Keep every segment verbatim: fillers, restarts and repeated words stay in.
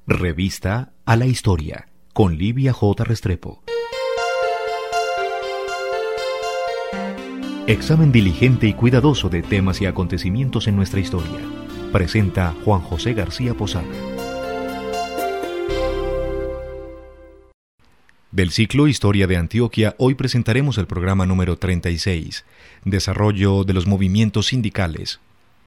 Revista a la Historia, con Livia J. Restrepo. Examen diligente y cuidadoso de temas y acontecimientos en nuestra historia. Presenta Juan José García Posada. Del ciclo Historia de Antioquia, hoy presentaremos el programa número treinta y seis, Desarrollo de los movimientos sindicales.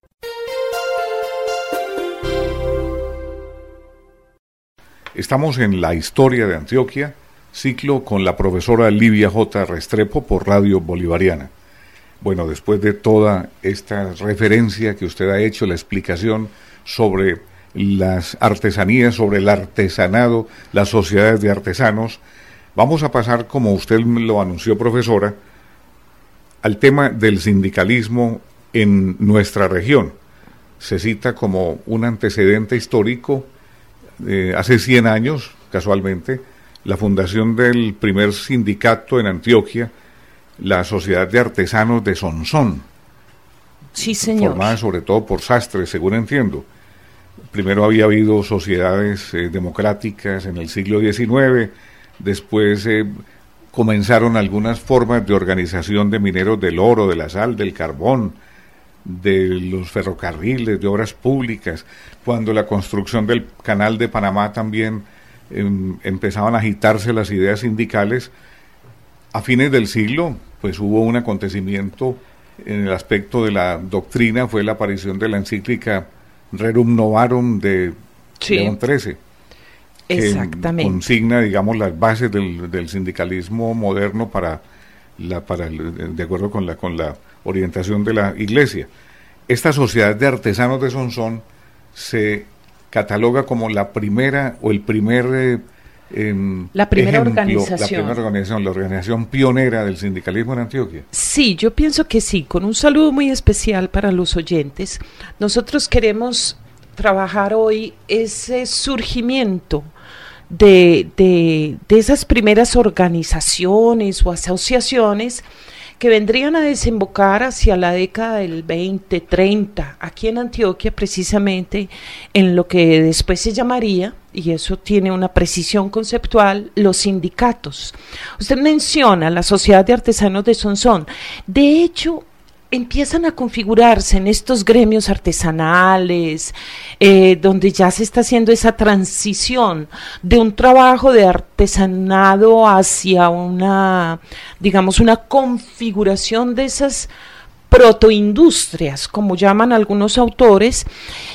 Estamos en la Historia de Antioquia, ciclo con la profesora Livia J. Restrepo por Radio Bolivariana. Bueno, después de toda esta referencia que usted ha hecho, la explicación sobre las artesanías, sobre el artesanado, las sociedades de artesanos, vamos a pasar, como usted lo anunció, profesora, al tema del sindicalismo en nuestra región. Se cita como un antecedente histórico, eh, hace cien años, casualmente, la fundación del primer sindicato en Antioquia, la Sociedad de Artesanos de Sonsón. Sí, señor. Formada sobre todo por sastres, según entiendo. Primero había habido sociedades eh, democráticas en el siglo diecinueve, después eh, comenzaron algunas formas de organización de mineros del oro, de la sal, del carbón, de los ferrocarriles, de obras públicas. Cuando la construcción del Canal de Panamá también eh, empezaban a agitarse las ideas sindicales. A fines del siglo, pues hubo un acontecimiento en el aspecto de la doctrina, fue la aparición de la encíclica Rerum Novarum de sí. León trece. Exactamente. Que consigna, digamos, las bases del, del sindicalismo moderno para la, para el, de acuerdo con la, con la orientación de la Iglesia. Esta Sociedad de Artesanos de Sonsón se cataloga como la primera o el primer eh, Eh, la primera ejemplo, organización. La primera organización, la organización pionera del sindicalismo en Antioquia. Sí, yo pienso que sí, con un saludo muy especial para los oyentes. Nosotros queremos trabajar hoy ese surgimiento de, de, de esas primeras organizaciones o asociaciones que vendrían a desembocar hacia la década del veinte, treinta, aquí en Antioquia, precisamente en lo que después se llamaría, y eso tiene una precisión conceptual, los sindicatos. Usted menciona la Sociedad de Artesanos de Sonsón. De hecho, empiezan a configurarse en estos gremios artesanales, eh, donde ya se está haciendo esa transición de un trabajo de artesanado hacia una, digamos, una configuración de esas protoindustrias, como llaman algunos autores,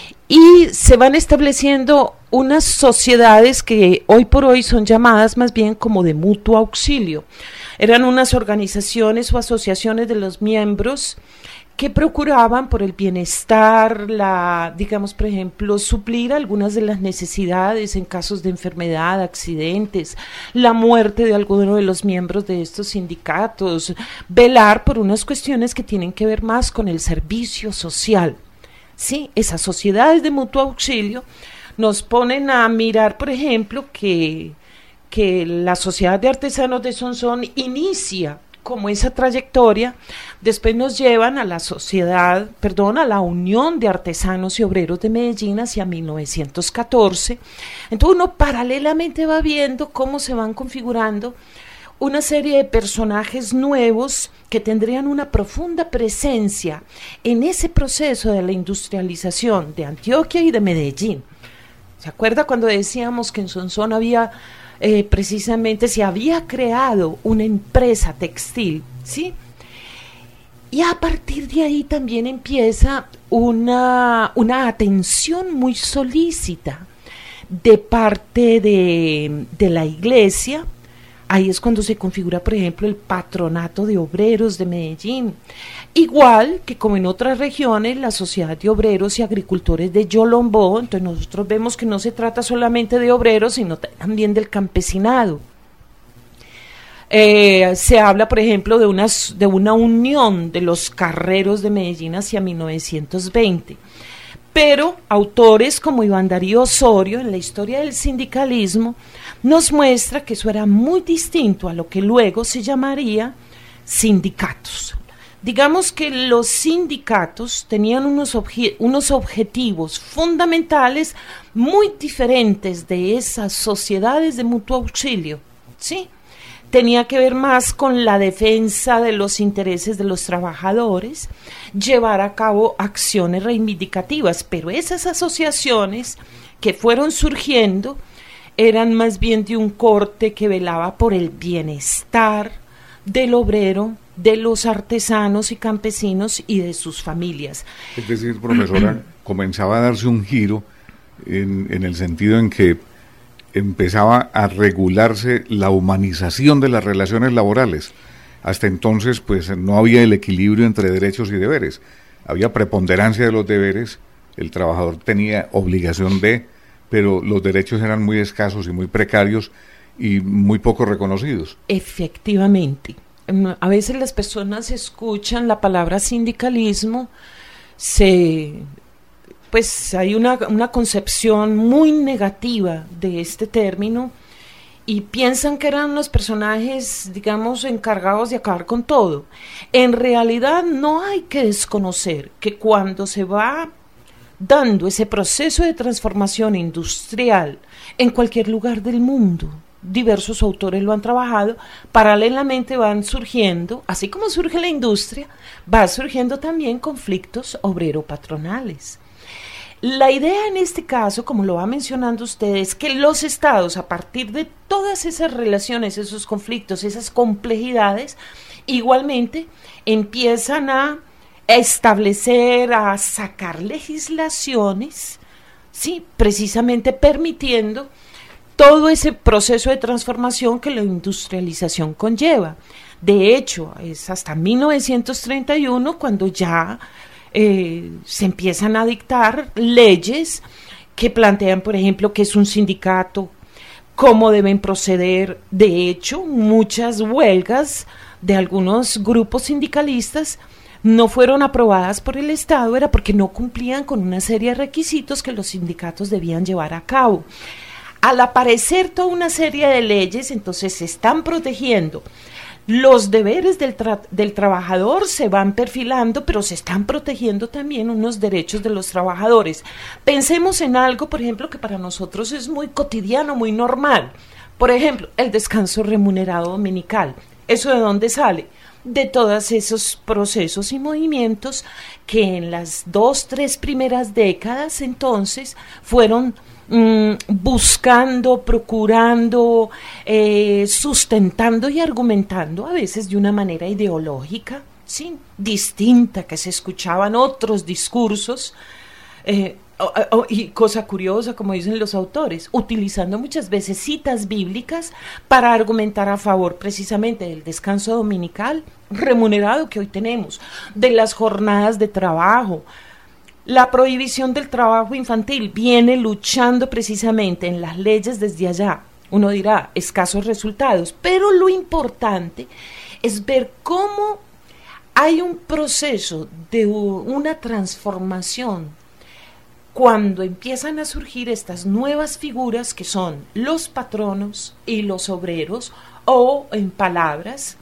y se van estableciendo unas sociedades que hoy por hoy son llamadas más bien como de mutuo auxilio. Eran unas organizaciones o asociaciones de los miembros que procuraban por el bienestar, la, digamos, por ejemplo, suplir algunas de las necesidades en casos de enfermedad, accidentes, la muerte de alguno de los miembros de estos sindicatos, velar por unas cuestiones que tienen que ver más con el servicio social. Sí, esas sociedades de mutuo auxilio nos ponen a mirar, por ejemplo, que, que la Sociedad de Artesanos de Sonsón inicia como esa trayectoria, después nos llevan a la sociedad, perdón, a la Unión de Artesanos y Obreros de Medellín hacia mil novecientos catorce. Entonces uno paralelamente va viendo cómo se van configurando una serie de personajes nuevos que tendrían una profunda presencia en ese proceso de la industrialización de Antioquia y de Medellín. ¿Se acuerda cuando decíamos que en Sonsón había, eh, precisamente, se había creado una empresa textil, ¿sí? Y a partir de ahí también empieza una, una atención muy solícita de parte de, de la Iglesia. Ahí es cuando se configura, por ejemplo, el Patronato de Obreros de Medellín. Igual que como en otras regiones, la Sociedad de Obreros y Agricultores de Yolombó. Entonces nosotros vemos que no se trata solamente de obreros, sino también del campesinado. Eh, se habla, por ejemplo, de una, de una unión de los carreros de Medellín hacia mil novecientos veinte. Pero autores como Iván Darío Osorio, en la historia del sindicalismo, nos muestra que eso era muy distinto a lo que luego se llamaría sindicatos. digamos que los sindicatos tenían unos, obje- unos objetivos fundamentales muy diferentes de esas sociedades de mutuo auxilio, ¿sí? Tenía que ver más con la defensa de los intereses de los trabajadores, llevar a cabo acciones reivindicativas, pero esas asociaciones que fueron surgiendo eran más bien de un corte que velaba por el bienestar del obrero, de los artesanos y campesinos y de sus familias. Es decir, profesora, comenzaba a darse un giro en, en el sentido en que empezaba a regularse la humanización de las relaciones laborales. Hasta entonces, pues, no había el equilibrio entre derechos y deberes. Había preponderancia de los deberes, el trabajador tenía obligación de, pero los derechos eran muy escasos y muy precarios y muy poco reconocidos. Efectivamente. A veces las personas escuchan la palabra sindicalismo, se, pues hay una, una concepción muy negativa de este término y piensan que eran los personajes, digamos, encargados de acabar con todo. En realidad no hay que desconocer que cuando se va dando ese proceso de transformación industrial en cualquier lugar del mundo, diversos autores lo han trabajado, paralelamente van surgiendo, así como surge la industria, va surgiendo también conflictos obrero-patronales. La idea en este caso, como lo va mencionando usted, es que los estados, a partir de todas esas relaciones, esos conflictos, esas complejidades, igualmente empiezan a establecer, a sacar legislaciones, sí, precisamente permitiendo todo ese proceso de transformación que la industrialización conlleva. De hecho, es hasta mil novecientos treinta y uno cuando ya eh, se empiezan a dictar leyes que plantean, por ejemplo, qué es un sindicato, cómo deben proceder. De hecho, muchas huelgas de algunos grupos sindicalistas no fueron aprobadas por el Estado, era porque no cumplían con una serie de requisitos que los sindicatos debían llevar a cabo. Al aparecer toda una serie de leyes, entonces se están protegiendo los deberes del, tra- del trabajador, se van perfilando, pero se están protegiendo también unos derechos de los trabajadores. Pensemos en algo, por ejemplo, que para nosotros es muy cotidiano, muy normal. Por ejemplo, el descanso remunerado dominical. ¿Eso de dónde sale? De todos esos procesos y movimientos que en las dos, tres primeras décadas entonces fueron mm, buscando, procurando, eh, sustentando y argumentando, a veces de una manera ideológica, ¿sí?, distinta, que se escuchaban otros discursos, eh, Oh, oh, y cosa curiosa, como dicen los autores, utilizando muchas veces citas bíblicas para argumentar a favor precisamente del descanso dominical remunerado que hoy tenemos, de las jornadas de trabajo. La prohibición del trabajo infantil viene luchando precisamente en las leyes desde allá. Uno dirá, escasos resultados, pero lo importante es ver cómo hay un proceso de una transformación cuando empiezan a surgir estas nuevas figuras que son los patronos y los obreros, o en palabras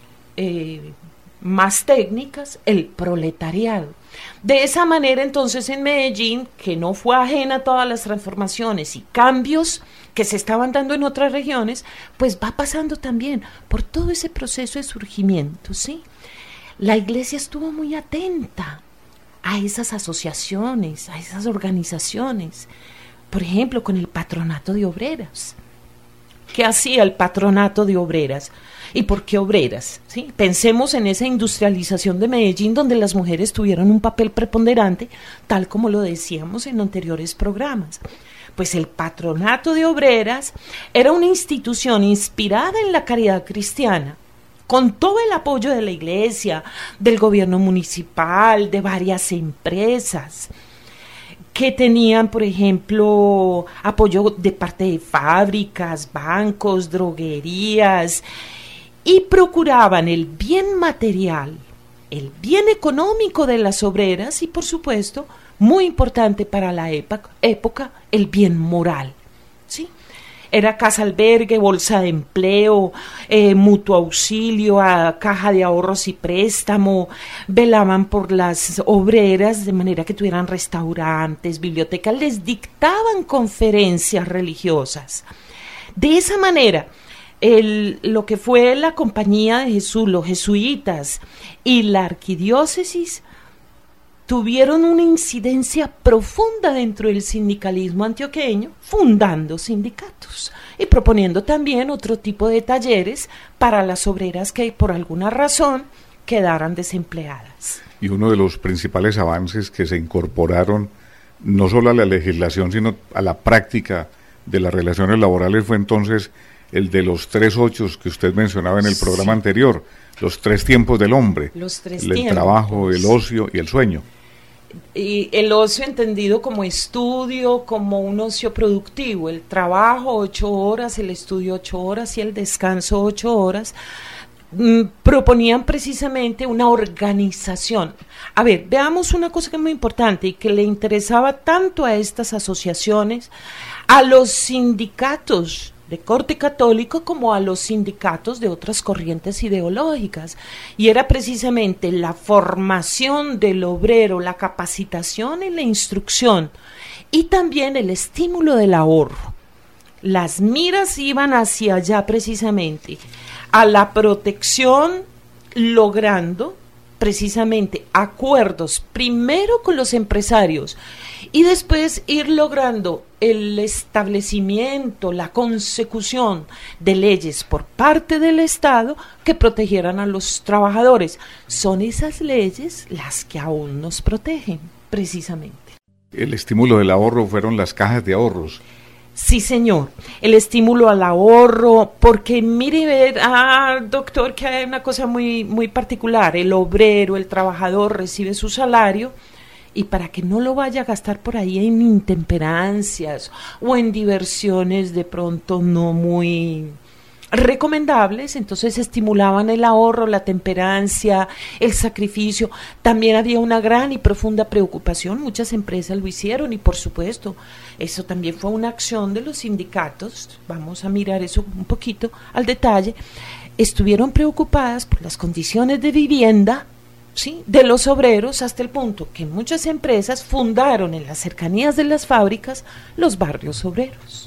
eh, más técnicas, el proletariado. De esa manera entonces en Medellín, que no fue ajena a todas las transformaciones y cambios que se estaban dando en otras regiones, pues va pasando también por todo ese proceso de surgimiento, ¿sí? La iglesia estuvo muy atenta a esas asociaciones, a esas organizaciones, por ejemplo, con el patronato de obreras. ¿Qué hacía el patronato de obreras? ¿Y por qué obreras? ¿Sí? Pensemos en esa industrialización de Medellín, donde las mujeres tuvieron un papel preponderante, tal como lo decíamos en anteriores programas. Pues el patronato de obreras era una institución inspirada en la caridad cristiana, con todo el apoyo de la iglesia, del gobierno municipal, de varias empresas, que tenían, por ejemplo, apoyo de parte de fábricas, bancos, droguerías, y procuraban el bien material, el bien económico de las obreras y, por supuesto, muy importante para la época, época el bien moral, ¿sí? era casa albergue, bolsa de empleo, eh, mutuo auxilio, a caja de ahorros y préstamo, velaban por las obreras de manera que tuvieran restaurantes, bibliotecas, les dictaban conferencias religiosas. De esa manera, el, lo que fue la Compañía de Jesús, los jesuitas y la arquidiócesis tuvieron una incidencia profunda dentro del sindicalismo antioqueño, fundando sindicatos y proponiendo también otro tipo de talleres para las obreras que por alguna razón quedaran desempleadas. Y uno de los principales avances que se incorporaron no solo a la legislación, sino a la práctica de las relaciones laborales fue entonces el de los tres ochos que usted mencionaba en el sí. programa anterior, los tres tiempos del hombre, los tres el tiempos. trabajo, el ocio y el sueño. Y el ocio entendido como estudio, como un ocio productivo, el trabajo ocho horas, el estudio ocho horas y el descanso ocho horas, mm, proponían precisamente una organización. A ver, veamos una cosa que es muy importante y que le interesaba tanto a estas asociaciones, a los sindicatos de corte católico como a los sindicatos de otras corrientes ideológicas, y era precisamente la formación del obrero, la capacitación y la instrucción, y también el estímulo del ahorro. Las miras iban hacia allá precisamente, a la protección, logrando precisamente acuerdos primero con los empresarios y después ir logrando el establecimiento, la consecución de leyes por parte del Estado que protegieran a los trabajadores. Son esas leyes las que aún nos protegen, precisamente. El estímulo del ahorro fueron las cajas de ahorros. Sí, señor, el estímulo al ahorro, porque mire, ver, ah, doctor, que hay una cosa muy, muy particular. El obrero, el trabajador recibe su salario, y para que no lo vaya a gastar por ahí en intemperancias o en diversiones de pronto no muy recomendables, entonces estimulaban el ahorro, la temperancia, el sacrificio. También había una gran y profunda preocupación, muchas empresas lo hicieron y por supuesto eso también fue una acción de los sindicatos, vamos a mirar eso un poquito al detalle, estuvieron preocupadas por las condiciones de vivienda, ¿sí?, de los obreros, hasta el punto que muchas empresas fundaron en las cercanías de las fábricas los barrios obreros,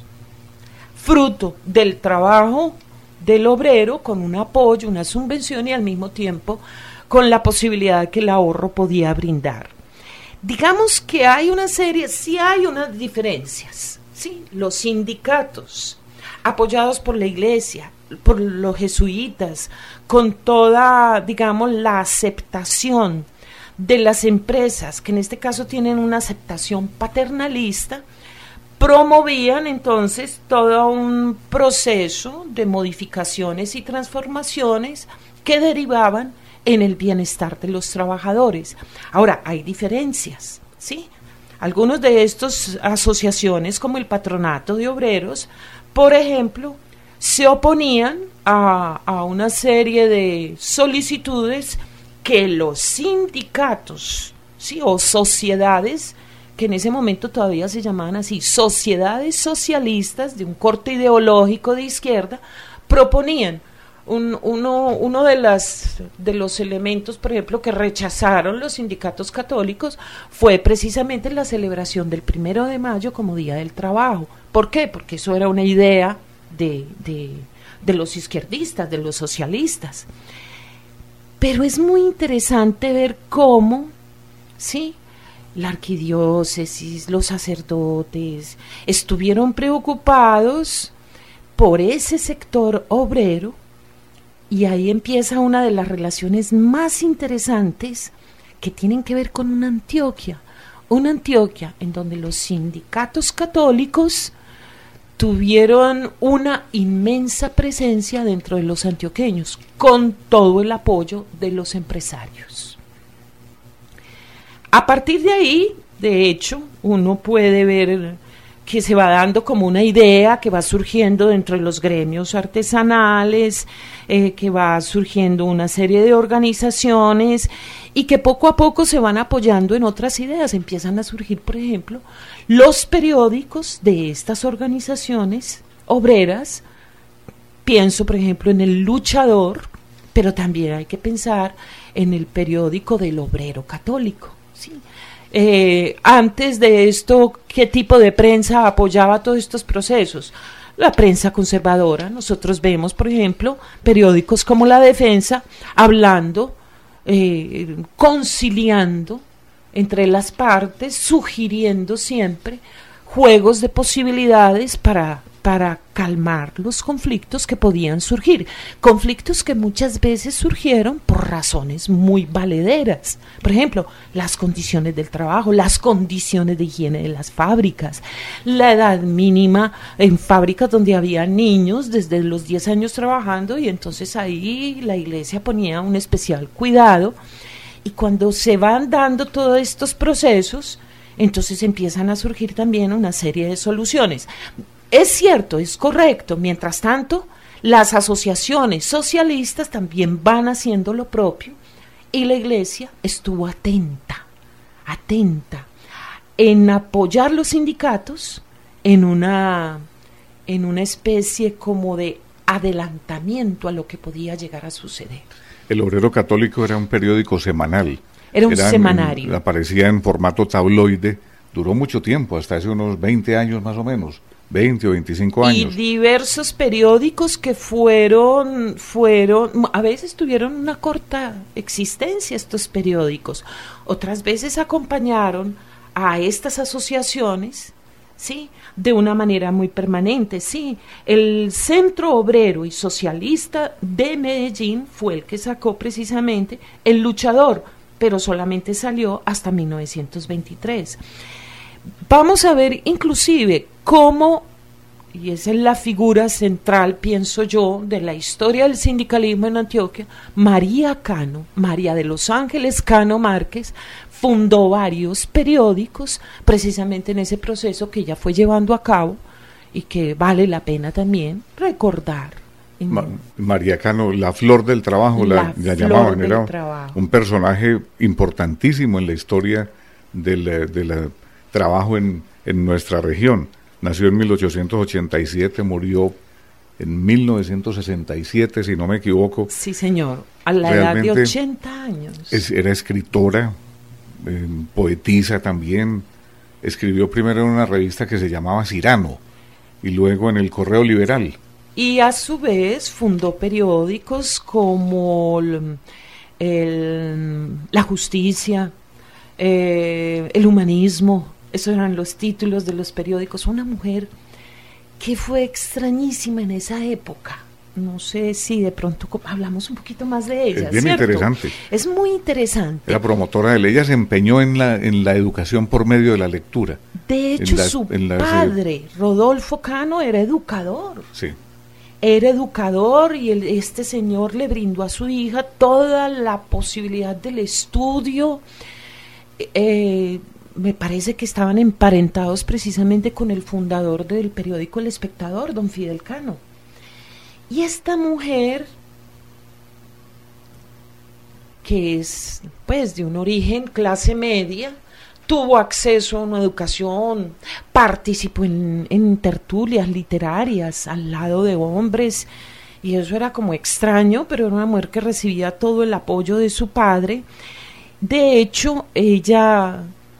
fruto del trabajo del obrero, con un apoyo, una subvención y al mismo tiempo con la posibilidad que el ahorro podía brindar. Digamos que hay una serie, sí hay unas diferencias, ¿sí? Los sindicatos, apoyados por la iglesia, por los jesuitas, con toda, digamos, la aceptación de las empresas, que en este caso tienen una aceptación paternalista, promovían entonces todo un proceso de modificaciones y transformaciones que derivaban en el bienestar de los trabajadores. Ahora, hay diferencias, ¿sí? Algunos de estas asociaciones, como el Patronato de Obreros, por ejemplo, se oponían a, a una serie de solicitudes que los sindicatos, ¿sí?, o sociedades, que en ese momento todavía se llamaban así, sociedades socialistas de un corte ideológico de izquierda, proponían. Un, uno uno de, las, de los elementos, por ejemplo, que rechazaron los sindicatos católicos fue precisamente la celebración del primero de mayo como Día del Trabajo. ¿Por qué? Porque eso era una idea de, de, de los izquierdistas, de los socialistas. Pero es muy interesante ver cómo, ¿sí?, la arquidiócesis, los sacerdotes, estuvieron preocupados por ese sector obrero, y ahí empieza una de las relaciones más interesantes que tienen que ver con una Antioquia, una Antioquia en donde los sindicatos católicos tuvieron una inmensa presencia dentro de los antioqueños, con todo el apoyo de los empresarios. A partir de ahí, de hecho, uno puede ver que se va dando como una idea que va surgiendo dentro de los gremios artesanales, eh, que va surgiendo una serie de organizaciones y que poco a poco se van apoyando en otras ideas. Empiezan a surgir, por ejemplo, los periódicos de estas organizaciones obreras. Pienso, por ejemplo, en El Luchador, pero también hay que pensar en el periódico del Obrero Católico, ¿sí? Eh, antes de esto, ¿qué tipo de prensa apoyaba todos estos procesos? La prensa conservadora. Nosotros vemos, por ejemplo, periódicos como La Defensa hablando, eh, conciliando entre las partes, sugiriendo siempre juegos de posibilidades para, para calmar los conflictos que podían surgir, conflictos que muchas veces surgieron por razones muy valederas. Por ejemplo, las condiciones del trabajo, las condiciones de higiene de las fábricas, la edad mínima en fábricas donde había niños desde los diez años trabajando, y entonces ahí la iglesia ponía un especial cuidado. Y cuando se van dando todos estos procesos, entonces empiezan a surgir también una serie de soluciones. Es cierto, es correcto. Mientras tanto, las asociaciones socialistas también van haciendo lo propio, y la iglesia estuvo atenta, atenta en apoyar los sindicatos en una, en una especie como de adelantamiento a lo que podía llegar a suceder. El Obrero Católico era un periódico semanal. Era un Eran, semanario. En, aparecía en formato tabloide, duró mucho tiempo, hasta hace unos veinte años más o menos, veinte o veinticinco años. Y diversos periódicos que fueron, fueron, a veces tuvieron una corta existencia estos periódicos, otras veces acompañaron a estas asociaciones, sí, de una manera muy permanente, sí. El Centro Obrero y Socialista de Medellín fue el que sacó precisamente El Luchador, pero solamente salió hasta mil novecientos veintitrés. Vamos a ver inclusive cómo, y esa es la figura central, pienso yo, de la historia del sindicalismo en Antioquia, María Cano, María de los Ángeles Cano Márquez, fundó varios periódicos precisamente en ese proceso que ella fue llevando a cabo y que vale la pena también recordar. Ma- María Cano, la flor del trabajo, la, La la flor llamaban, del era trabajo. un personaje importantísimo en la historia del, eh, del eh, trabajo en, en nuestra región. Nació en mil ochocientos ochenta y siete, murió en mil novecientos sesenta y siete, si no me equivoco. Sí, señor, a la Realmente edad de ochenta años. Es, era escritora, eh, poetisa también. Escribió primero en una revista que se llamaba Cirano y luego en el Correo Liberal. Y a su vez fundó periódicos como el, el, La Justicia, eh, El Humanismo. Esos eran los títulos de los periódicos. Una mujer que fue extrañísima en esa época. No sé si de pronto hablamos un poquito más de ella. Es bien ¿cierto? interesante. Es muy interesante. Era promotora de ley. Ella se empeñó en la, en la educación por medio de la lectura. De hecho, la, su la, padre, Rodolfo Cano, era educador. Sí. Era educador y el, este señor le brindó a su hija toda la posibilidad del estudio. Eh, me parece que estaban emparentados precisamente con el fundador del periódico El Espectador, don Fidel Cano. Y esta mujer, que es pues de un origen clase media, tuvo acceso a una educación, participó en, en tertulias literarias al lado de hombres, y eso era como extraño, pero era una mujer que recibía todo el apoyo de su padre. De hecho, ella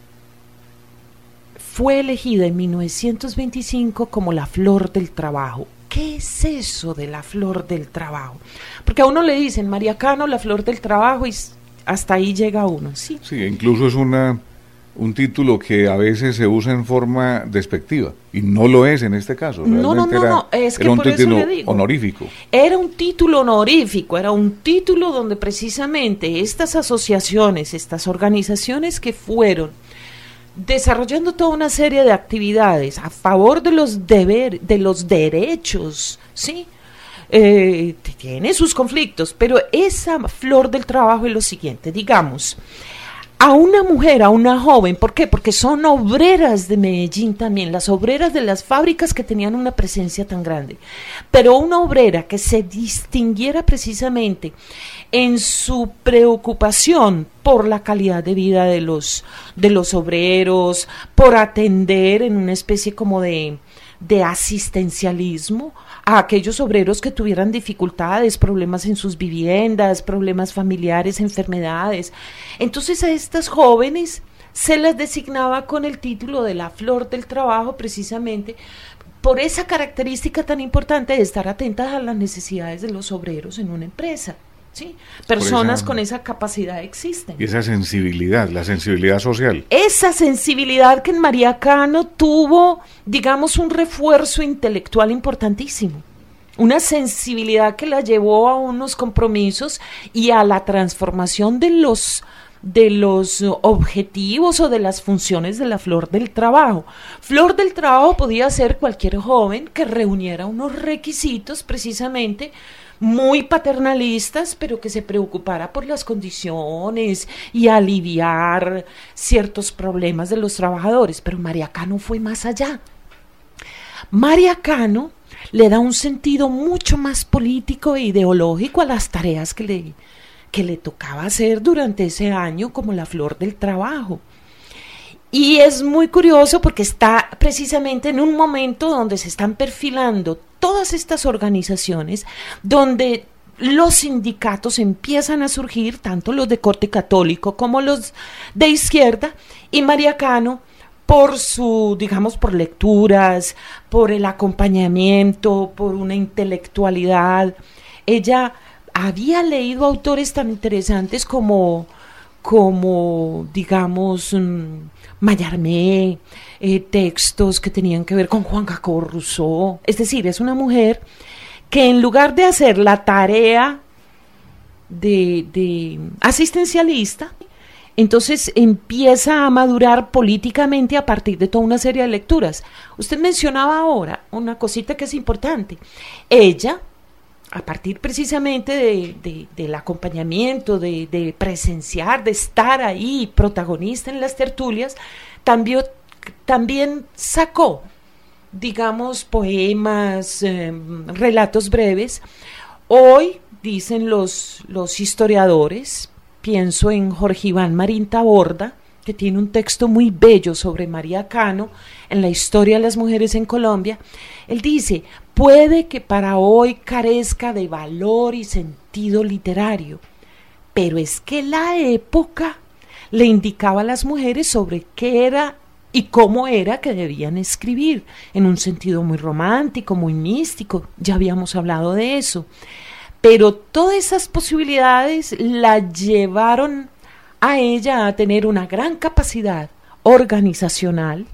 fue elegida en mil novecientos veinticinco como la flor del trabajo. ¿Qué es eso de la flor del trabajo? Porque a uno le dicen María Cano, la flor del trabajo, y hasta ahí llega uno, ¿sí? Sí, incluso es una un título que a veces se usa en forma despectiva, y no lo es en este caso. No, no, no, era, no, es que era un por eso título le digo. honorífico. Era un título honorífico, era un título donde precisamente estas asociaciones, estas organizaciones que fueron desarrollando toda una serie de actividades a favor de los deber, de los derechos, ¿sí? Eh, tiene sus conflictos, pero esa flor del trabajo es lo siguiente, digamos, a una mujer, a una joven, ¿por qué? Porque son obreras de Medellín también, las obreras de las fábricas que tenían una presencia tan grande, pero una obrera que se distinguiera precisamente en su preocupación por la calidad de vida de los, de los obreros, por atender en una especie como de, de asistencialismo a aquellos obreros que tuvieran dificultades, problemas en sus viviendas, problemas familiares, enfermedades. Entonces a estas jóvenes se las designaba con el título de la flor del trabajo, precisamente por esa característica tan importante de estar atentas a las necesidades de los obreros en una empresa. ¿Sí? Personas esa, con esa capacidad existen. Y esa sensibilidad, la sensibilidad social. Esa sensibilidad que en María Cano tuvo, digamos, un refuerzo intelectual importantísimo. Una sensibilidad que la llevó a unos compromisos y a la transformación de los, de los objetivos o de las funciones de la flor del trabajo. Flor del trabajo podía ser cualquier joven que reuniera unos requisitos precisamente muy paternalistas, pero que se preocupara por las condiciones y aliviar ciertos problemas de los trabajadores. Pero María Cano fue más allá. María Cano le da un sentido mucho más político e ideológico a las tareas que le, que le tocaba hacer durante ese año como la flor del trabajo. Y es muy curioso porque está precisamente en un momento donde se están perfilando todas estas organizaciones, donde los sindicatos empiezan a surgir, tanto los de corte católico como los de izquierda, y María Cano, por su, digamos, por lecturas, por el acompañamiento, por una intelectualidad, ella había leído autores tan interesantes como, como digamos, um, Mallarmé, eh, textos que tenían que ver con Juan Jacobo Rousseau. Es decir, es una mujer que en lugar de hacer la tarea de, de asistencialista, entonces empieza a madurar políticamente a partir de toda una serie de lecturas. Usted mencionaba ahora una cosita que es importante. Ella, a partir precisamente de, de, del acompañamiento, de, de presenciar, de estar ahí protagonista en las tertulias, también, también sacó, digamos, poemas, eh, relatos breves. Hoy, dicen los, los historiadores, pienso en Jorge Iván Marín Taborda, que tiene un texto muy bello sobre María Cano en la historia de las mujeres en Colombia. Él dice: puede que para hoy carezca de valor y sentido literario, pero es que la época le indicaba a las mujeres sobre qué era y cómo era que debían escribir, en un sentido muy romántico, muy místico. Ya habíamos hablado de eso. Pero todas esas posibilidades la llevaron a ella a tener una gran capacidad organizacional,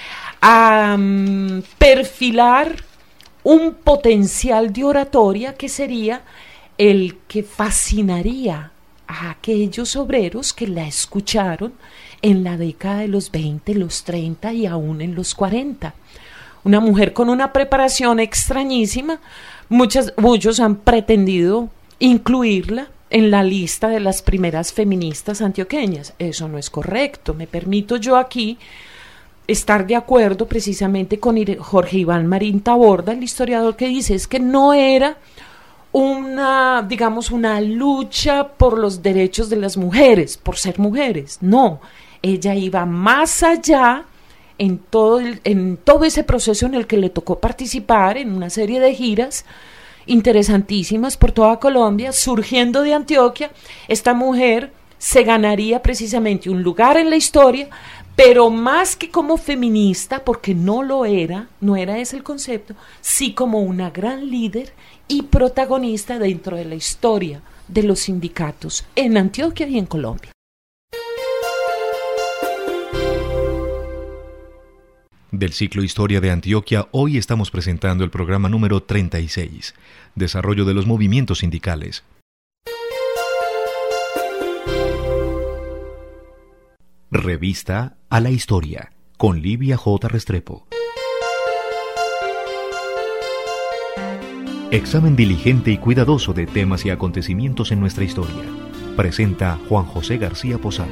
a um, perfilar un potencial de oratoria que sería el que fascinaría a aquellos obreros que la escucharon en la década de los veinte, los treinta y aún en los cuarenta. Una mujer con una preparación extrañísima. Muchas, muchos han pretendido incluirla en la lista de las primeras feministas antioqueñas. Eso no es correcto. Me permito yo aquí estar de acuerdo precisamente con Jorge Iván Marín Taborda, el historiador, que dice es que no era una, digamos, una lucha por los derechos de las mujeres, por ser mujeres. No, ella iba más allá en todo, el, en todo ese proceso en el que le tocó participar en una serie de giras interesantísimas por toda Colombia. Surgiendo de Antioquia, esta mujer se ganaría precisamente un lugar en la historia, pero más que como feminista, porque no lo era, no era ese el concepto, sí como una gran líder y protagonista dentro de la historia de los sindicatos en Antioquia y en Colombia. Del ciclo Historia de Antioquia, hoy estamos presentando el programa número treinta y seis, Desarrollo de los movimientos sindicales. Revista a la Historia, con Livia J. Restrepo. Examen diligente y cuidadoso de temas y acontecimientos en nuestra historia. Presenta Juan José García Posada.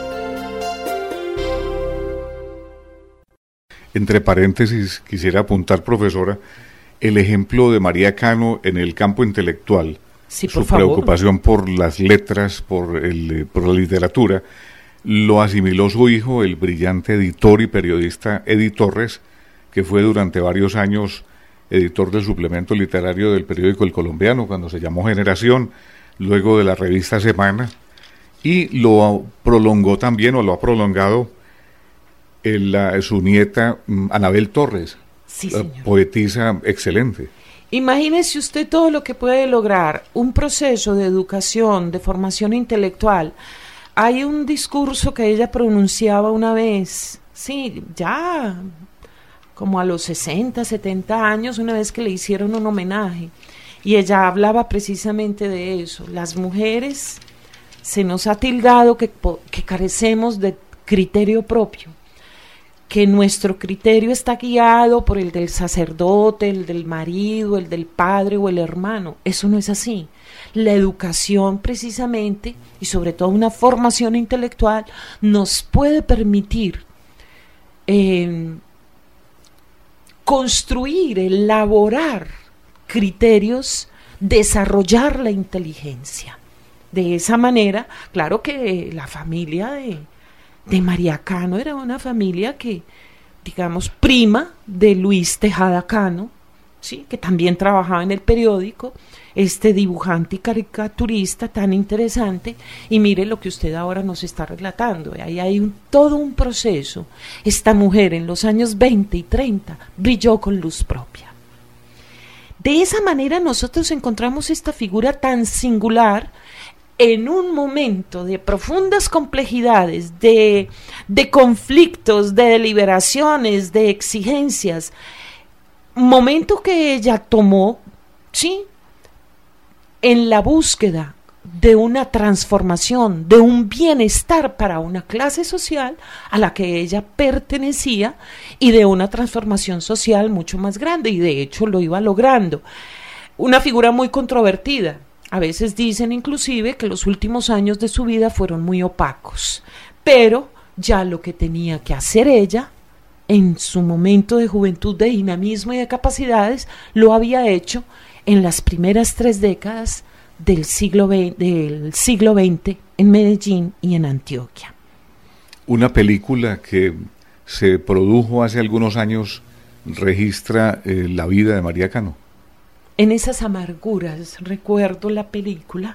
Entre paréntesis, quisiera apuntar, profesora, el ejemplo de María Cano en el campo intelectual. Sí, por su favor. Preocupación por las letras, por, el, por la literatura, lo asimiló su hijo, el brillante editor y periodista Eddie Torres, que fue durante varios años editor del suplemento literario del periódico El Colombiano, cuando se llamó Generación, luego de la revista Semana, y lo prolongó también, o lo ha prolongado, el, la, su nieta Anabel Torres, sí, señor. Poetisa excelente. Imagínese usted todo lo que puede lograr un proceso de educación, de formación intelectual. Hay un discurso que ella pronunciaba una vez, sí, ya como a los sesenta, setenta años, una vez que le hicieron un homenaje, y ella hablaba precisamente de eso. Las mujeres se nos ha tildado que, que carecemos de criterio propio, que nuestro criterio está guiado por el del sacerdote, el del marido, el del padre o el hermano. Eso no es así. La educación precisamente, y sobre todo una formación intelectual, nos puede permitir eh, construir, elaborar criterios, desarrollar la inteligencia. De esa manera, claro que la familia de, de María Cano era una familia que, digamos, prima de Luis Tejada Cano, ¿sí?, que también trabajaba en el periódico, este dibujante y caricaturista tan interesante, y mire lo que usted ahora nos está relatando. Ahí hay un, todo un proceso. Esta mujer en los años veinte y treinta brilló con luz propia. De esa manera nosotros encontramos esta figura tan singular en un momento de profundas complejidades, de, de conflictos, de deliberaciones, de exigencias, momento que ella tomó, sí, en la búsqueda de una transformación, de un bienestar para una clase social a la que ella pertenecía, y de una transformación social mucho más grande, y de hecho lo iba logrando. Una figura muy controvertida. A veces dicen inclusive que los últimos años de su vida fueron muy opacos, pero ya lo que tenía que hacer ella en su momento de juventud, de dinamismo y de capacidades, lo había hecho en las primeras tres décadas del siglo veinte, del siglo veinte en Medellín y en Antioquia. Una película que se produjo hace algunos años registra eh, la vida de María Cano. En esas amarguras, recuerdo la película,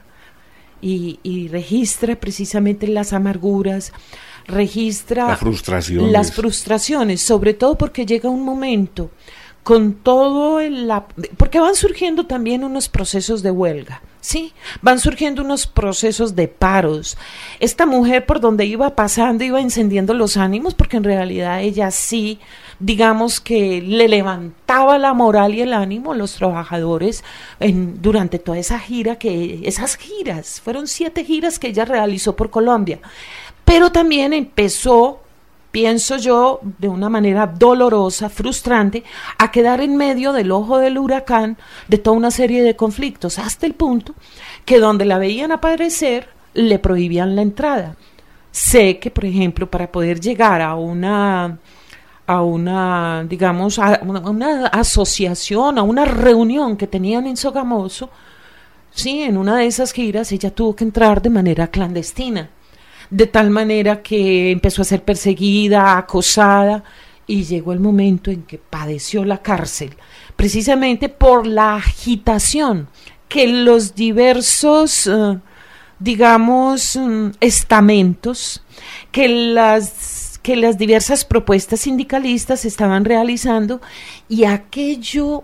y, y registra precisamente las amarguras, registra las frustraciones. las frustraciones, sobre todo porque llega un momento con todo el... La, porque van surgiendo también unos procesos de huelga, ¿sí? Van surgiendo unos procesos de paros. Esta mujer, por donde iba pasando, iba encendiendo los ánimos, porque en realidad ella sí, digamos que le levantaba la moral y el ánimo a los trabajadores en, durante toda esa gira, que esas giras, fueron siete giras que ella realizó por Colombia. Pero también empezó, pienso yo, de una manera dolorosa, frustrante, a quedar en medio del ojo del huracán de toda una serie de conflictos, hasta el punto que donde la veían aparecer, le prohibían la entrada. Sé que, por ejemplo, para poder llegar a una, a una, digamos, a una, una asociación, a una reunión que tenían en Sogamoso, sí, en una de esas giras, ella tuvo que entrar de manera clandestina. De tal manera que empezó a ser perseguida, acosada, y llegó el momento en que padeció la cárcel, precisamente por la agitación que los diversos, uh, digamos, um, estamentos, que las, que las diversas propuestas sindicalistas estaban realizando, y aquello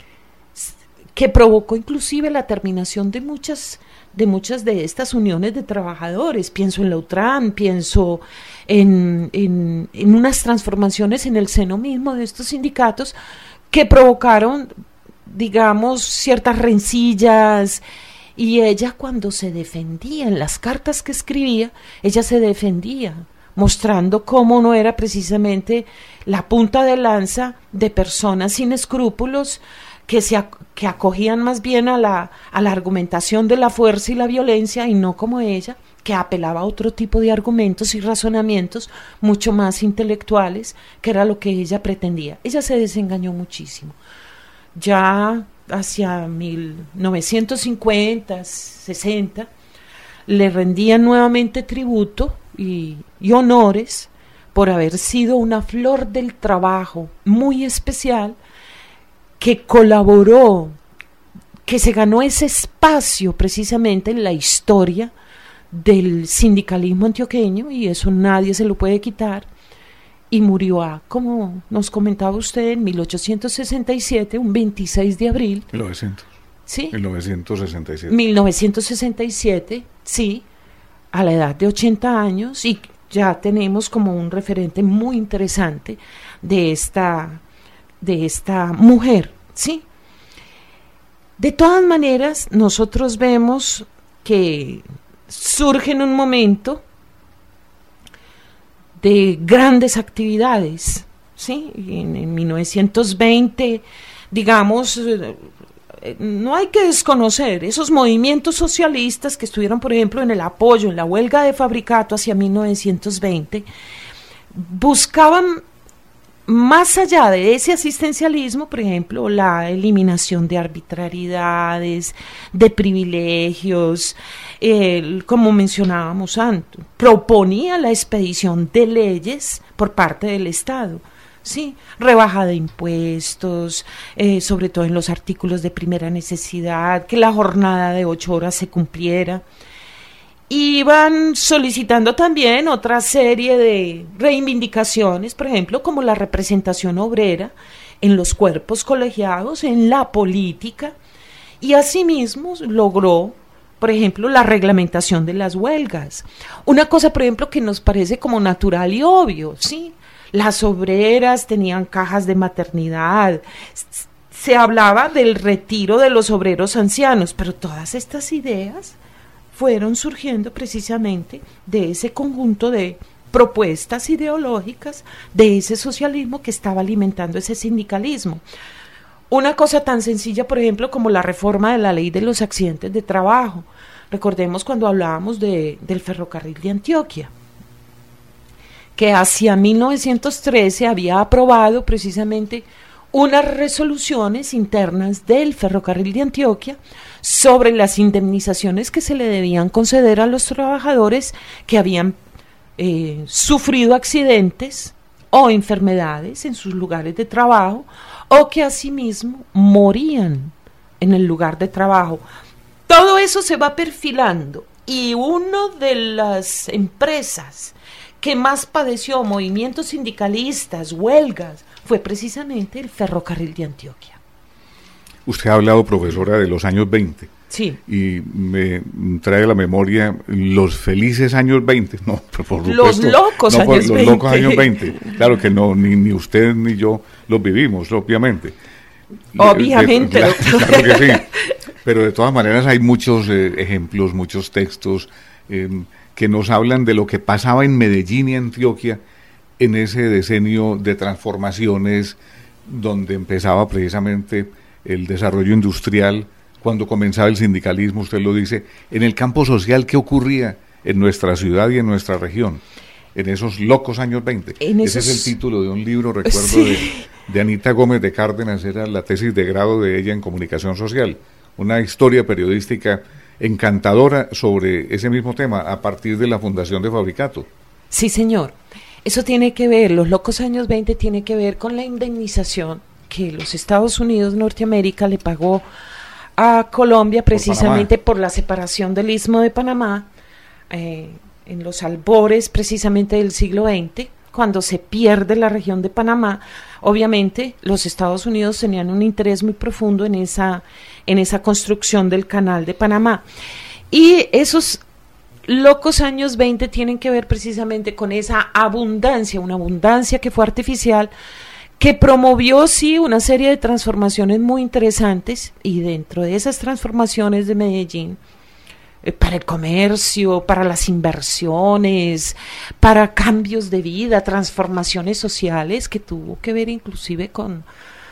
que provocó inclusive la terminación de muchas de muchas de estas uniones de trabajadores. Pienso en la UTRAN, pienso en, en, en unas transformaciones en el seno mismo de estos sindicatos que provocaron, digamos, ciertas rencillas, y ella, cuando se defendía en las cartas que escribía, ella se defendía mostrando cómo no era precisamente la punta de lanza de personas sin escrúpulos que se que acogían más bien a la, a la argumentación de la fuerza y la violencia, y no como ella, que apelaba a otro tipo de argumentos y razonamientos mucho más intelectuales, que era lo que ella pretendía. Ella se desengañó muchísimo. Ya hacia mil novecientos cincuenta, sesenta, le rendían nuevamente tributo y, y honores por haber sido una flor del trabajo muy especial que colaboró, que se ganó ese espacio precisamente en la historia del sindicalismo antioqueño, y eso nadie se lo puede quitar, y murió, a, como nos comentaba usted, en mil ochocientos sesenta y siete, un veintiséis de abril. mil novecientos. Sí. mil novecientos sesenta y siete. mil novecientos sesenta y siete, sí, a la edad de ochenta años, y ya tenemos como un referente muy interesante de esta, de esta mujer, ¿sí? De todas maneras, nosotros vemos que surge en un momento de grandes actividades, ¿sí? En, en mil novecientos veinte, digamos, no hay que desconocer esos movimientos socialistas que estuvieron, por ejemplo, en el apoyo, en la huelga de Fabricato hacia mil novecientos veinte, buscaban, más allá de ese asistencialismo, por ejemplo, la eliminación de arbitrariedades, de privilegios, eh, como mencionábamos antes, proponía la expedición de leyes por parte del Estado. Sí, rebaja de impuestos, eh, sobre todo en los artículos de primera necesidad, que la jornada de ocho horas se cumpliera. Iban solicitando también otra serie de reivindicaciones, por ejemplo, como la representación obrera en los cuerpos colegiados, en la política, y asimismo logró, por ejemplo, la reglamentación de las huelgas. Una cosa, por ejemplo, que nos parece como natural y obvio, ¿sí? Las obreras tenían cajas de maternidad, se hablaba del retiro de los obreros ancianos, pero todas estas ideas fueron surgiendo precisamente de ese conjunto de propuestas ideológicas, de ese socialismo que estaba alimentando ese sindicalismo. Una cosa tan sencilla, por ejemplo, como la reforma de la ley de los accidentes de trabajo. Recordemos cuando hablábamos de, del ferrocarril de Antioquia, que hacia mil novecientos trece había aprobado precisamente unas resoluciones internas del ferrocarril de Antioquia sobre las indemnizaciones que se le debían conceder a los trabajadores que habían eh, sufrido accidentes o enfermedades en sus lugares de trabajo, o que asimismo morían en el lugar de trabajo. Todo eso se va perfilando, y una de las empresas que más padeció movimientos sindicalistas, huelgas, fue precisamente el ferrocarril de Antioquia. Usted ha hablado, profesora, de los años veinte. Sí. Y me trae a la memoria los felices años veinte. No, por supuesto. Los locos no, años los veinte. locos años veinte. Claro que no, ni, ni usted ni yo los vivimos, obviamente. Obviamente, de, de, claro, claro que sí. Pero de todas maneras hay muchos eh, ejemplos, muchos textos eh, que nos hablan de lo que pasaba en Medellín y Antioquia en ese decenio de transformaciones donde empezaba precisamente el desarrollo industrial, cuando comenzaba el sindicalismo, usted lo dice, en el campo social, ¿qué ocurría en nuestra ciudad y en nuestra región? En esos locos años veinte. En Ese esos... es el título de un libro, recuerdo, sí. de, de Anita Gómez de Cárdenas, era la tesis de grado de ella en comunicación social, una historia periodística encantadora sobre ese mismo tema a partir de la fundación de Fabricato. Sí, señor. Eso tiene que ver, los locos años veinte tiene que ver con la indemnización que los Estados Unidos, Norteamérica, le pagó a Colombia precisamente por, por la separación del Istmo de Panamá, eh, en los albores precisamente del siglo veinte, cuando se pierde la región de Panamá. Obviamente los Estados Unidos tenían un interés muy profundo en esa, en esa construcción del canal de Panamá, y esos locos años veinte tienen que ver precisamente con esa abundancia, una abundancia que fue artificial, que promovió, sí, una serie de transformaciones muy interesantes, y dentro de esas transformaciones de Medellín, eh, para el comercio, para las inversiones, para cambios de vida, transformaciones sociales, que tuvo que ver inclusive con,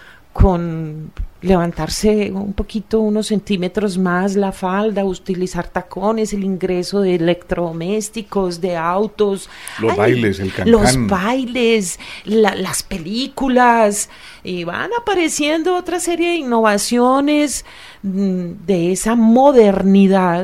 con levantarse un poquito, unos centímetros más la falda, utilizar tacones, el ingreso de electrodomésticos, de autos, los ay, bailes, el cancán, los bailes, la, las películas, y van apareciendo otra serie de innovaciones de esa modernidad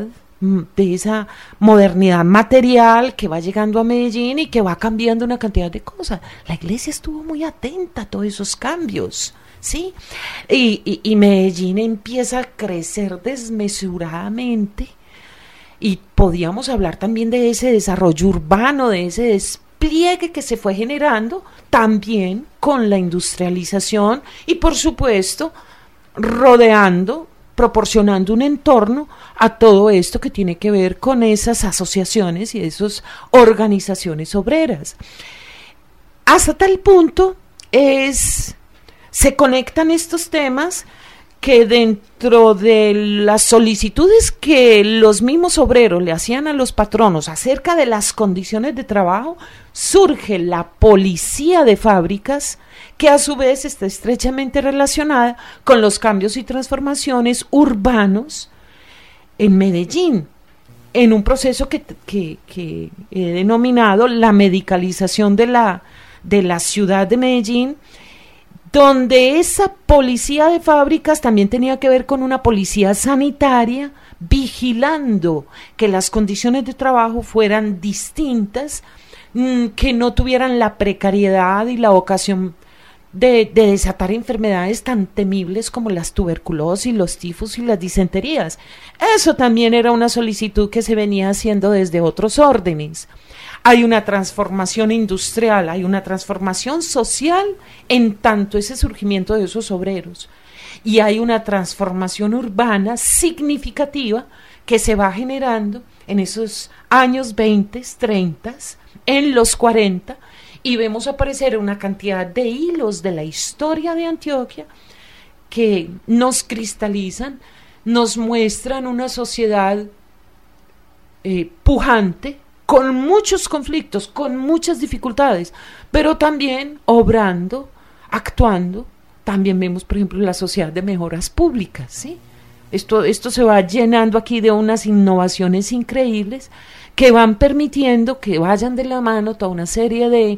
de esa modernidad material que va llegando a Medellín y que va cambiando una cantidad de cosas. La iglesia estuvo muy atenta a todos esos cambios, ¿sí? Y, y, y Medellín empieza a crecer desmesuradamente, y podíamos hablar también de ese desarrollo urbano, de ese despliegue que se fue generando también con la industrialización y, por supuesto, rodeando, proporcionando un entorno a todo esto que tiene que ver con esas asociaciones y esas organizaciones obreras. Hasta tal punto es, se conectan estos temas que dentro de las solicitudes que los mismos obreros le hacían a los patronos acerca de las condiciones de trabajo, surge la policía de fábricas, que a su vez está estrechamente relacionada con los cambios y transformaciones urbanos en Medellín, en un proceso que, que, que he denominado la medicalización de la, de la ciudad de Medellín, donde esa policía de fábricas también tenía que ver con una policía sanitaria, vigilando que las condiciones de trabajo fueran distintas, que no tuvieran la precariedad y la ocasión de, de desatar enfermedades tan temibles como las tuberculosis, los tifus y las disenterías. Eso también era una solicitud que se venía haciendo desde otros órdenes. Hay una transformación industrial, hay una transformación social en tanto ese surgimiento de esos obreros. Y hay una transformación urbana significativa que se va generando en esos años veinte, treinta, en los cuarenta, y vemos aparecer una cantidad de hilos de la historia de Antioquia que nos cristalizan, nos muestran una sociedad eh, pujante, con muchos conflictos, con muchas dificultades, pero también obrando, actuando. También vemos, por ejemplo, la sociedad de mejoras públicas, ¿sí? Esto, esto se va llenando aquí de unas innovaciones increíbles que van permitiendo que vayan de la mano toda una serie de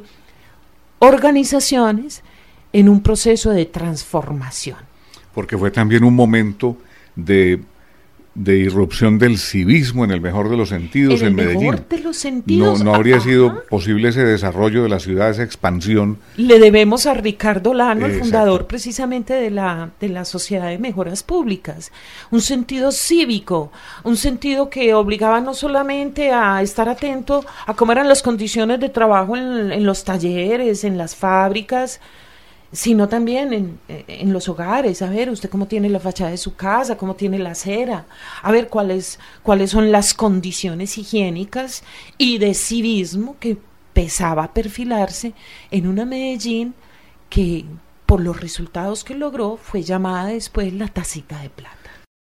organizaciones en un proceso de transformación. Porque fue también un momento de, de irrupción del civismo en el mejor de los sentidos en, en Medellín. En el mejor de los sentidos. No, no habría Ajá. sido posible ese desarrollo de la ciudad, esa expansión. Le debemos a Ricardo Lano, el Exacto. fundador precisamente de la, de la Sociedad de Mejoras Públicas. Un sentido cívico, un sentido que obligaba no solamente a estar atento a cómo eran las condiciones de trabajo en, en los talleres, en las fábricas, sino también en, en los hogares. A ver, usted cómo tiene la fachada de su casa, cómo tiene la acera, a ver cuáles, cuáles son las condiciones higiénicas y de civismo que empezaba a perfilarse en una Medellín que, por los resultados que logró, fue llamada después la tacita de plata.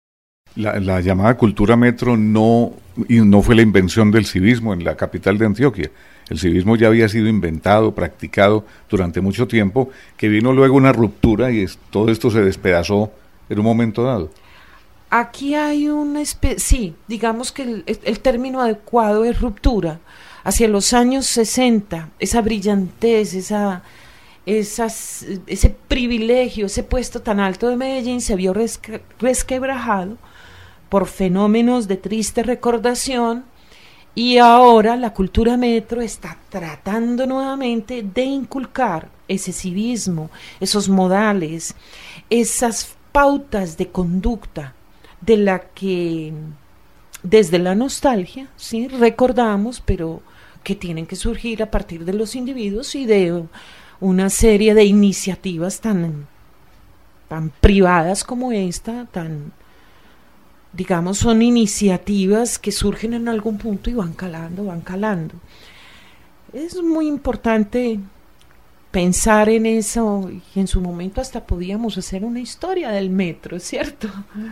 La, la llamada cultura metro no, y no fue la invención del civismo en la capital de Antioquia. El civismo ya había sido inventado, practicado durante mucho tiempo, que vino luego una ruptura y es, todo esto se despedazó en un momento dado. Aquí hay una especie, sí, digamos que el, el término adecuado es ruptura. Hacia los años sesenta, esa brillantez, esa, esas, ese privilegio, ese puesto tan alto de Medellín se vio resque, resquebrajado por fenómenos de triste recordación. Y ahora la cultura metro está tratando nuevamente de inculcar ese civismo, esos modales, esas pautas de conducta de la que desde la nostalgia, sí, recordamos, pero que tienen que surgir a partir de los individuos y de una serie de iniciativas tan, tan privadas como esta, tan... digamos, son iniciativas que surgen en algún punto y van calando, van calando. Es muy importante pensar en eso, y en su momento hasta podíamos hacer una historia del metro, ¿cierto?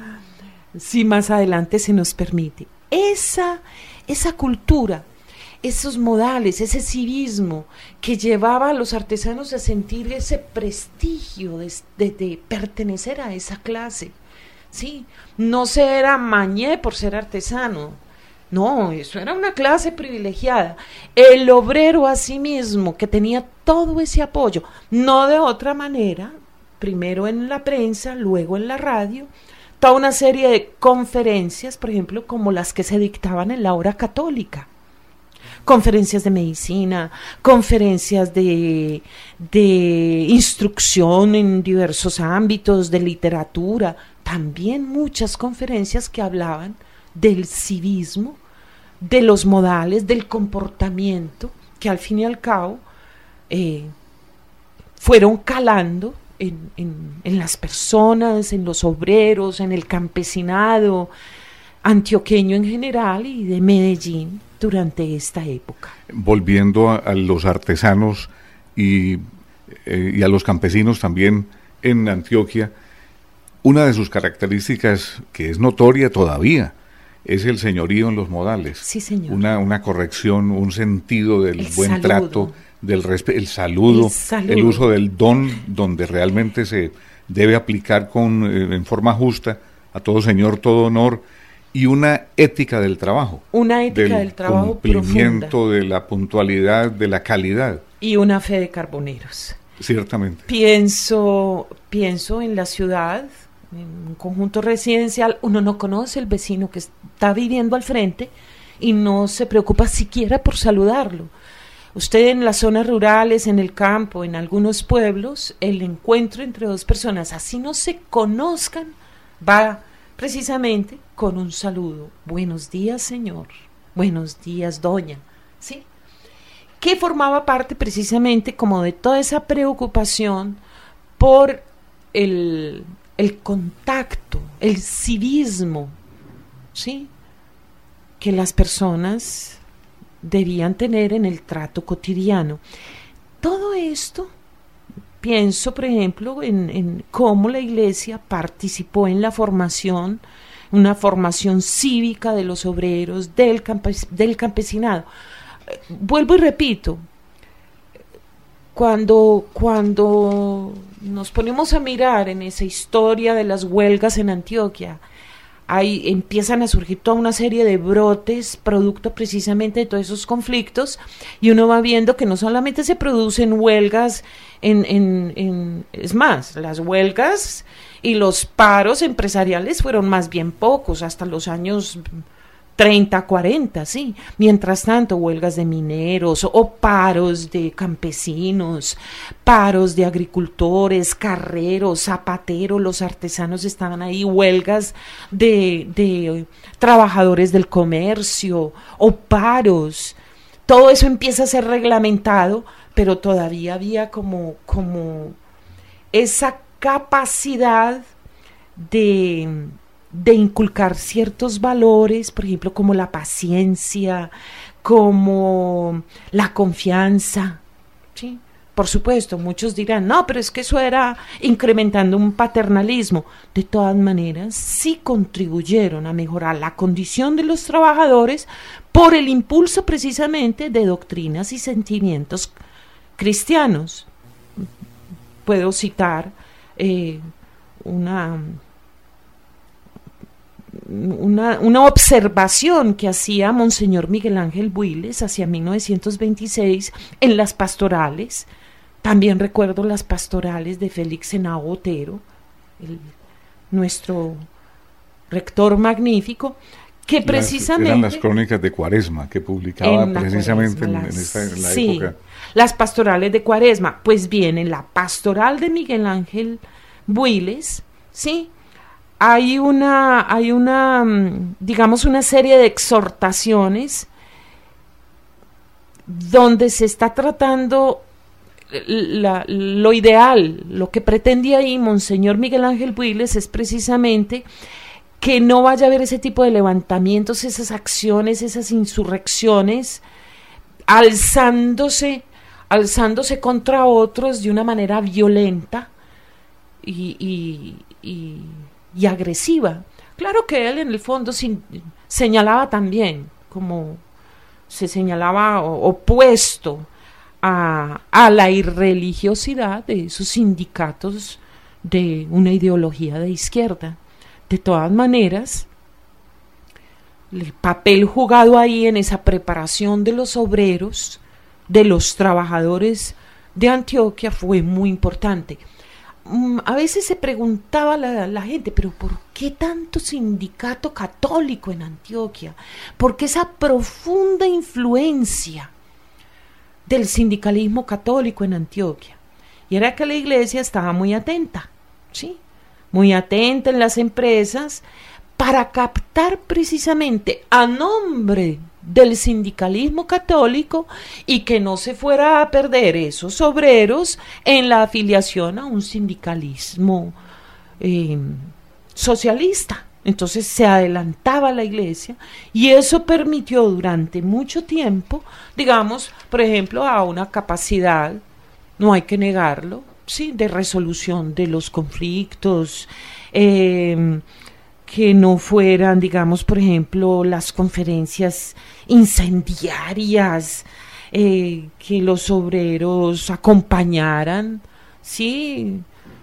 Si más adelante se nos permite. Esa, esa cultura, esos modales, ese civismo que llevaba a los artesanos a sentir ese prestigio de, de, de pertenecer a esa clase. Sí, no se era mañé por ser artesano, no, eso era una clase privilegiada. El obrero asimismo, que tenía todo ese apoyo, no de otra manera, primero en la prensa, luego en la radio, toda una serie de conferencias, por ejemplo, como las que se dictaban en la hora católica. Conferencias de medicina, conferencias de, de instrucción en diversos ámbitos, de literatura, también muchas conferencias que hablaban del civismo, de los modales, del comportamiento, que al fin y al cabo eh, fueron calando en, en, en las personas, en los obreros, en el campesinado antioqueño en general y de Medellín durante esta época. Volviendo a, a los artesanos y, eh, y a los campesinos también en Antioquia, una de sus características que es notoria todavía es el señorío en los modales. Sí, señor. Una, una corrección, un sentido del el buen saludo. trato, del respe- el saludo, el saludo, el uso del don, donde realmente se debe aplicar con eh, en forma justa a todo señor, todo honor, y una ética del trabajo. Una ética del, del trabajo cumplimiento, profunda. de la puntualidad, de la calidad. Y una fe de carboneros. Ciertamente. Pienso, pienso en la ciudad, en un conjunto residencial, uno no conoce el vecino que está viviendo al frente y no se preocupa siquiera por saludarlo. Usted en las zonas rurales, en el campo, en algunos pueblos, el encuentro entre dos personas, así no se conozcan, va precisamente con un saludo. Buenos días, señor. Buenos días, doña. ¿Sí? Que formaba parte precisamente como de toda esa preocupación por el, el contacto, el civismo, ¿sí?, que las personas debían tener en el trato cotidiano. Todo esto, pienso, por ejemplo, en, en cómo la Iglesia participó en la formación, una formación cívica de los obreros, del, campes, del campesinado. Vuelvo y repito, cuando, cuando nos ponemos a mirar en esa historia de las huelgas en Antioquia, ahí empiezan a surgir toda una serie de brotes producto precisamente de todos esos conflictos, y uno va viendo que no solamente se producen huelgas en, en, en es más, las huelgas y los paros empresariales fueron más bien pocos, hasta los años treinta, cuarenta, sí. Mientras tanto, huelgas de mineros o paros de campesinos, paros de agricultores, carreros, zapateros, los artesanos estaban ahí, huelgas de, de trabajadores del comercio o paros. Todo eso empieza a ser reglamentado, pero todavía había como, como esa capacidad de... de inculcar ciertos valores, por ejemplo, como la paciencia, como la confianza, ¿sí? Por supuesto, muchos dirán, no, pero es que eso era incrementando un paternalismo. De todas maneras, sí contribuyeron a mejorar la condición de los trabajadores por el impulso precisamente de doctrinas y sentimientos cristianos. Puedo citar eh, una... Una, una observación que hacía Monseñor Miguel Ángel Builes hacia mil novecientos veintiséis en las pastorales. También recuerdo las pastorales de Félix Henao Botero, el, nuestro rector magnífico, que precisamente... Eran las crónicas de Cuaresma que publicaba precisamente Cuaresma, en, las, en, esta, en la sí, época. Las pastorales de Cuaresma. Pues bien, en la pastoral de Miguel Ángel Builes, sí, Hay una, hay una, digamos, una serie de exhortaciones donde se está tratando la, lo ideal, lo que pretende ahí Monseñor Miguel Ángel Builes es precisamente que no vaya a haber ese tipo de levantamientos, esas acciones, esas insurrecciones, alzándose, alzándose contra otros de una manera violenta y, y, y y agresiva. Claro que él en el fondo sin, señalaba también, como se señalaba o, opuesto a, a la irreligiosidad de esos sindicatos de una ideología de izquierda. De todas maneras, el papel jugado ahí en esa preparación de los obreros, de los trabajadores de Antioquia fue muy importante. a veces se preguntaba la, la gente, pero ¿por qué tanto sindicato católico en Antioquia? ¿Por qué esa profunda influencia del sindicalismo católico en Antioquia? Y era que la iglesia estaba muy atenta, ¿sí? Muy atenta en las empresas para captar precisamente a nombre del sindicalismo católico y que no se fuera a perder esos obreros en la afiliación a un sindicalismo eh, socialista. Entonces se adelantaba la iglesia y eso permitió durante mucho tiempo, digamos, por ejemplo, a una capacidad, no hay que negarlo, sí, de resolución de los conflictos, eh, que no fueran, digamos, por ejemplo, las conferencias incendiarias, eh, que los obreros acompañaran, sí,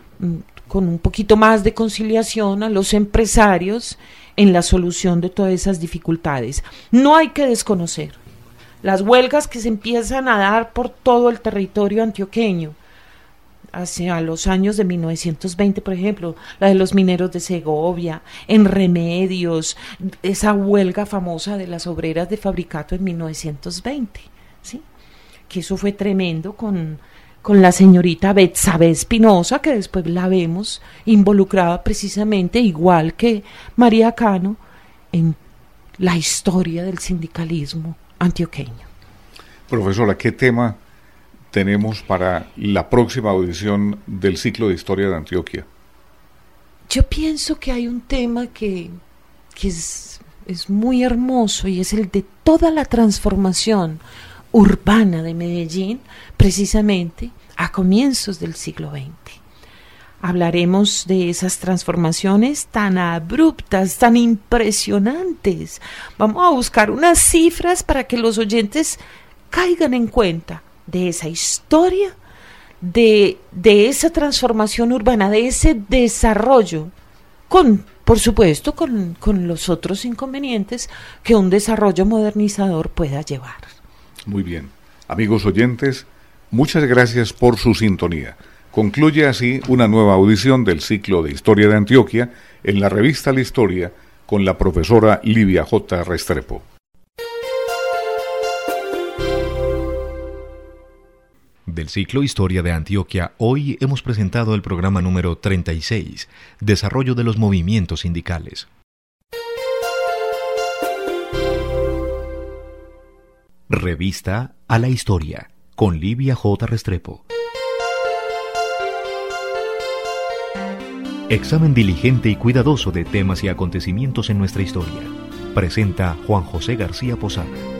con un poquito más de conciliación a los empresarios en la solución de todas esas dificultades. No hay que desconocer las huelgas que se empiezan a dar por todo el territorio antioqueño, hacia los años de mil novecientos veinte, por ejemplo, la de los mineros de Segovia, en Remedios, esa huelga famosa de las obreras de Fabricato en mil novecientos veinte, ¿sí? Que eso fue tremendo con, con la señorita Betsabe Espinosa, que después la vemos involucrada precisamente, igual que María Cano, en la historia del sindicalismo antioqueño. Profesora, ¿qué tema tenemos para la próxima audición del ciclo de Historia de Antioquia? Yo pienso que hay un tema que, que es, es muy hermoso y es el de toda la transformación urbana de Medellín, precisamente a comienzos del siglo veinte. Hablaremos de esas transformaciones tan abruptas, tan impresionantes. Vamos a buscar unas cifras para que los oyentes caigan en cuenta de esa historia, de, de esa transformación urbana, de ese desarrollo, con, por supuesto, con, con los otros inconvenientes que un desarrollo modernizador pueda llevar. Muy bien. Amigos oyentes, muchas gracias por su sintonía. Concluye así una nueva audición del ciclo de Historia de Antioquia en la revista La Historia con la profesora Livia J. Restrepo. Del ciclo Historia de Antioquia, hoy hemos presentado el programa número treinta y seis, Desarrollo de los movimientos sindicales. Revista a la Historia, con Livia J. Restrepo. Examen diligente y cuidadoso de temas y acontecimientos en nuestra historia. Presenta Juan José García Posada.